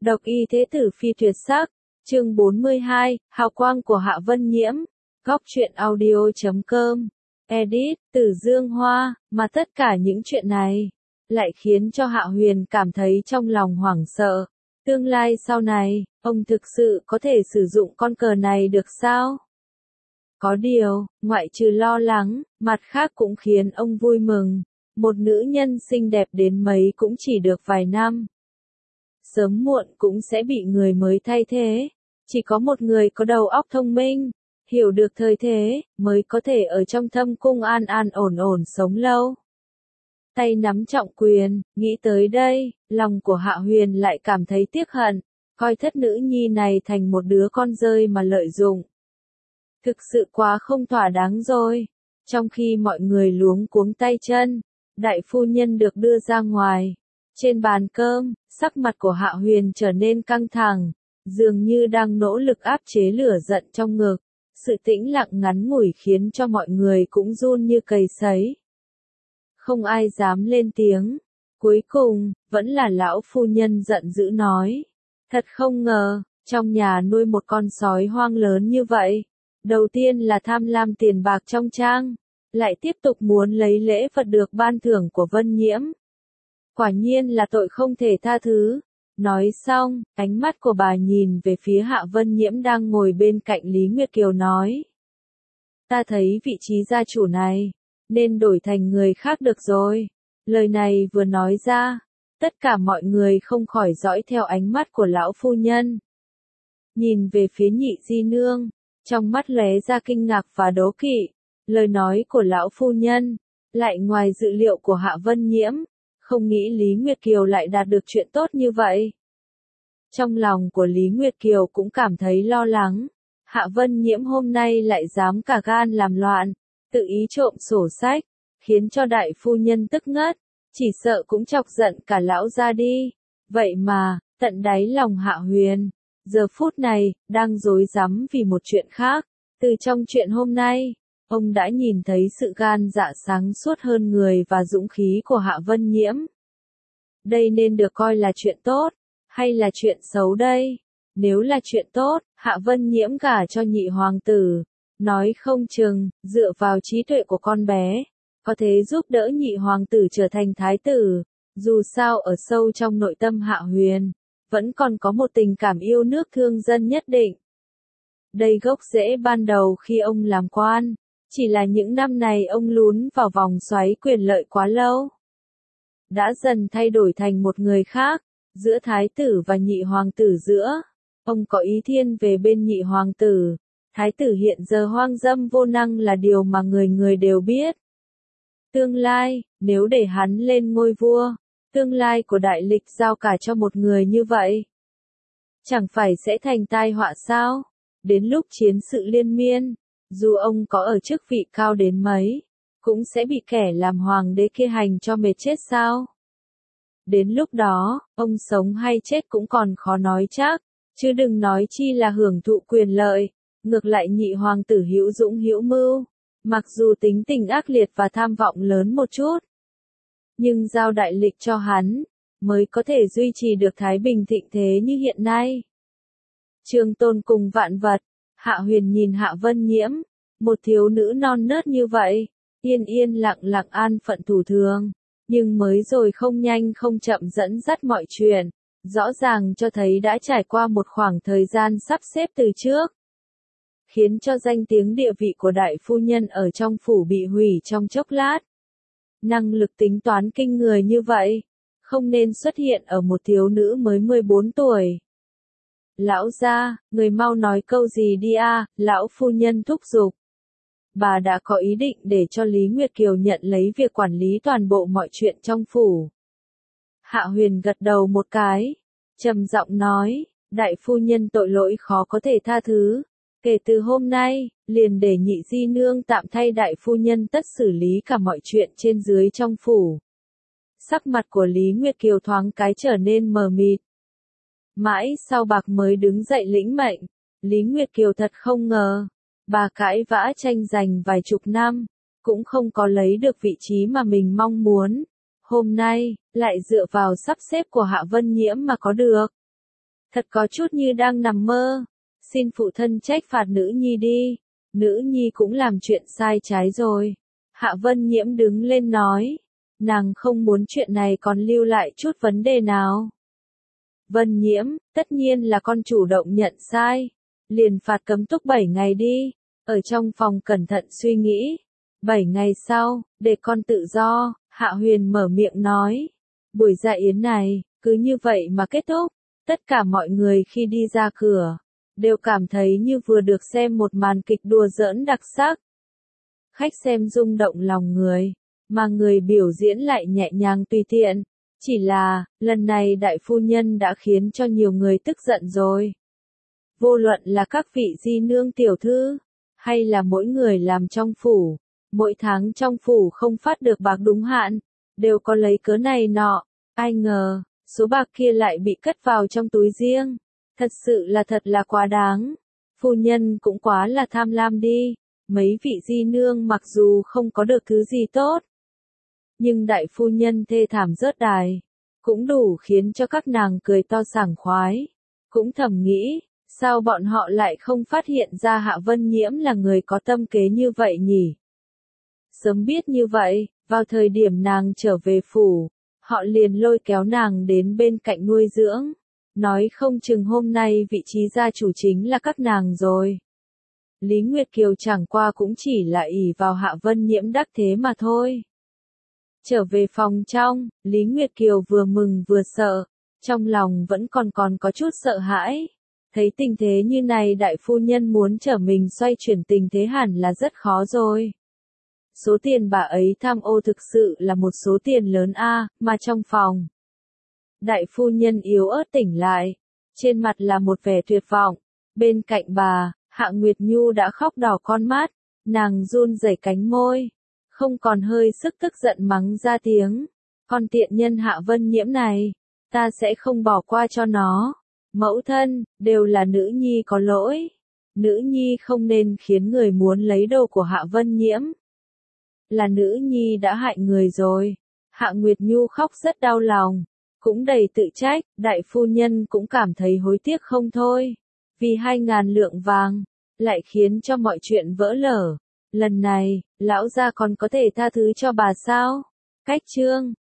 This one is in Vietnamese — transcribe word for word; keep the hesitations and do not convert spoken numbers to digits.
Độc y thế tử phi tuyệt sắc, chương bốn mươi hai, hào quang của Hạ Vân Nhiễm, góc truyện audio chấm com, edit, Từ Dương Hoa, mà tất cả những chuyện này, lại khiến cho Hạ Huyền cảm thấy trong lòng hoảng sợ. Tương lai sau này, ông thực sự có thể sử dụng con cờ này được sao? Có điều, ngoại trừ lo lắng, mặt khác cũng khiến ông vui mừng. Một nữ nhân xinh đẹp đến mấy cũng chỉ được vài năm. Sớm muộn cũng sẽ bị người mới thay thế. Chỉ có một người có đầu óc thông minh, hiểu được thời thế, mới có thể ở trong thâm cung an an ổn ổn sống lâu. Tay nắm trọng quyền, nghĩ tới đây, lòng của Hạ Huyền lại cảm thấy tiếc hận, coi thất nữ nhi này thành một đứa con rơi mà lợi dụng. Thực sự quá không thỏa đáng rồi. Trong khi mọi người luống cuống tay chân, đại phu nhân được đưa ra ngoài. Trên bàn cơm, sắc mặt của Hạ Huyền trở nên căng thẳng, dường như đang nỗ lực áp chế lửa giận trong ngực. Sự tĩnh lặng ngắn ngủi khiến cho mọi người cũng run như cầy sấy. Không ai dám lên tiếng. Cuối cùng, vẫn là lão phu nhân giận dữ nói. Thật không ngờ, trong nhà nuôi một con sói hoang lớn như vậy. Đầu tiên là tham lam tiền bạc trong trang, lại tiếp tục muốn lấy lễ vật được ban thưởng của Vân Nhiễm. Quả nhiên là tội không thể tha thứ. Nói xong, ánh mắt của bà nhìn về phía Hạ Vân Nhiễm đang ngồi bên cạnh Lý Nguyệt Kiều nói. Ta thấy vị trí gia chủ này, nên đổi thành người khác được rồi. Lời này vừa nói ra, tất cả mọi người không khỏi dõi theo ánh mắt của lão phu nhân. Nhìn về phía Nhị Di Nương, trong mắt lóe ra kinh ngạc và đố kỵ. Lời nói của lão phu nhân, lại ngoài dự liệu của Hạ Vân Nhiễm, không nghĩ Lý Nguyệt Kiều lại đạt được chuyện tốt như vậy. Trong lòng của Lý Nguyệt Kiều cũng cảm thấy lo lắng. Hạ Vân Nhiễm hôm nay lại dám cả gan làm loạn, tự ý trộm sổ sách, khiến cho đại phu nhân tức ngất, chỉ sợ cũng chọc giận cả lão ra đi. Vậy mà, tận đáy lòng Hạ Huyền, giờ phút này, đang rối rắm vì một chuyện khác. Từ trong chuyện hôm nay, ông đã nhìn thấy sự gan dạ sáng suốt hơn người và dũng khí của Hạ Vân Nhiễm. Đây nên được coi là chuyện tốt, hay là chuyện xấu đây? Nếu là chuyện tốt, Hạ Vân Nhiễm gả cho nhị hoàng tử, nói không chừng, dựa vào trí tuệ của con bé, có thể giúp đỡ nhị hoàng tử trở thành thái tử. Dù sao ở sâu trong nội tâm Hạ Huyền, vẫn còn có một tình cảm yêu nước thương dân nhất định. Đây gốc rễ ban đầu khi ông làm quan, chỉ là những năm này ông lún vào vòng xoáy quyền lợi quá lâu. Đã dần thay đổi thành một người khác, giữa thái tử và nhị hoàng tử giữa. Ông có ý thiên về bên nhị hoàng tử. Thái tử hiện giờ hoang dâm vô năng là điều mà người người đều biết. Tương lai, nếu để hắn lên ngôi vua, tương lai của đại lịch giao cả cho một người như vậy, chẳng phải sẽ thành tai họa sao? Đến lúc chiến sự liên miên, dù ông có ở chức vị cao đến mấy, cũng sẽ bị kẻ làm hoàng đế kia hành cho mệt chết sao? Đến lúc đó, ông sống hay chết cũng còn khó nói chắc, chứ đừng nói chi là hưởng thụ quyền lợi. Ngược lại nhị hoàng tử hữu dũng hữu mưu, mặc dù tính tình ác liệt và tham vọng lớn một chút, nhưng giao đại lịch cho hắn, mới có thể duy trì được thái bình thịnh thế như hiện nay. Trường Tôn cùng vạn vật, Hạ Huyền nhìn Hạ Vân Nhiễm, một thiếu nữ non nớt như vậy, yên yên lặng lặng an phận thủ thường, nhưng mới rồi không nhanh không chậm dẫn dắt mọi chuyện, rõ ràng cho thấy đã trải qua một khoảng thời gian sắp xếp từ trước. Khiến cho danh tiếng địa vị của đại phu nhân ở trong phủ bị hủy trong chốc lát. Năng lực tính toán kinh người như vậy, không nên xuất hiện ở một thiếu nữ mới mười bốn tuổi. Lão gia, người mau nói câu gì đi a, lão phu nhân thúc giục. Bà đã có ý định để cho Lý Nguyệt Kiều nhận lấy việc quản lý toàn bộ mọi chuyện trong phủ. Hạ Huyền gật đầu một cái, trầm giọng nói, đại phu nhân tội lỗi khó có thể tha thứ. Kể từ hôm nay, liền để nhị di nương tạm thay đại phu nhân tất xử lý cả mọi chuyện trên dưới trong phủ. Sắc mặt của Lý Nguyệt Kiều thoáng cái trở nên mờ mịt. Mãi sau bạc mới đứng dậy lĩnh mệnh, Lý Nguyệt Kiều thật không ngờ, bà cãi vã tranh giành vài chục năm, cũng không có lấy được vị trí mà mình mong muốn. Hôm nay, lại dựa vào sắp xếp của Hạ Vân Nhiễm mà có được. Thật có chút như đang nằm mơ. Xin phụ thân trách phạt nữ nhi đi. Nữ nhi cũng làm chuyện sai trái rồi. Hạ Vân Nhiễm đứng lên nói. Nàng không muốn chuyện này còn lưu lại chút vấn đề nào. Vân Nhiễm, tất nhiên là con chủ động nhận sai. Liền phạt cấm túc bảy ngày đi. Ở trong phòng cẩn thận suy nghĩ. Bảy ngày sau, để con tự do, Hạ Huyền mở miệng nói. Buổi dạ yến này, cứ như vậy mà kết thúc. Tất cả mọi người khi đi ra cửa, đều cảm thấy như vừa được xem một màn kịch đùa giỡn đặc sắc. Khách xem rung động lòng người, mà người biểu diễn lại nhẹ nhàng tùy tiện. Chỉ là, lần này đại phu nhân đã khiến cho nhiều người tức giận rồi. Vô luận là các vị di nương tiểu thư, hay là mỗi người làm trong phủ, mỗi tháng trong phủ không phát được bạc đúng hạn, đều có lấy cớ này nọ. Ai ngờ, số bạc kia lại bị cất vào trong túi riêng. Thật sự là thật là quá đáng. Phu nhân cũng quá là tham lam đi. Mấy vị di nương mặc dù không có được thứ gì tốt, nhưng đại phu nhân thê thảm rớt đài, cũng đủ khiến cho các nàng cười to sảng khoái. Cũng thầm nghĩ, sao bọn họ lại không phát hiện ra Hạ Vân Nhiễm là người có tâm kế như vậy nhỉ? Sớm biết như vậy, vào thời điểm nàng trở về phủ, họ liền lôi kéo nàng đến bên cạnh nuôi dưỡng. Nói không chừng hôm nay vị trí gia chủ chính là các nàng rồi. Lý Nguyệt Kiều chẳng qua cũng chỉ là ỷ vào Hạ Vân Nhiễm đắc thế mà thôi. Trở về phòng trong, Lý Nguyệt Kiều vừa mừng vừa sợ, trong lòng vẫn còn còn có chút sợ hãi. Thấy tình thế như này đại phu nhân muốn trở mình xoay chuyển tình thế hẳn là rất khó rồi. Số tiền bà ấy tham ô thực sự là một số tiền lớn a, mà trong phòng. Đại phu nhân yếu ớt tỉnh lại, trên mặt là một vẻ tuyệt vọng. Bên cạnh bà, Hạ Nguyệt Nhu đã khóc đỏ con mắt, nàng run rẩy cánh môi, không còn hơi sức tức giận mắng ra tiếng. Con tiện nhân Hạ Vân Nhiễm này, ta sẽ không bỏ qua cho nó. Mẫu thân, đều là nữ nhi có lỗi. Nữ nhi không nên khiến người muốn lấy đồ của Hạ Vân Nhiễm. Là nữ nhi đã hại người rồi. Hạ Nguyệt Nhu khóc rất đau lòng, cũng đầy tự trách. Đại phu nhân cũng cảm thấy hối tiếc không thôi. Vì hai ngàn lượng vàng, lại khiến cho mọi chuyện vỡ lở. Lần này, lão gia còn có thể tha thứ cho bà sao? Cách chương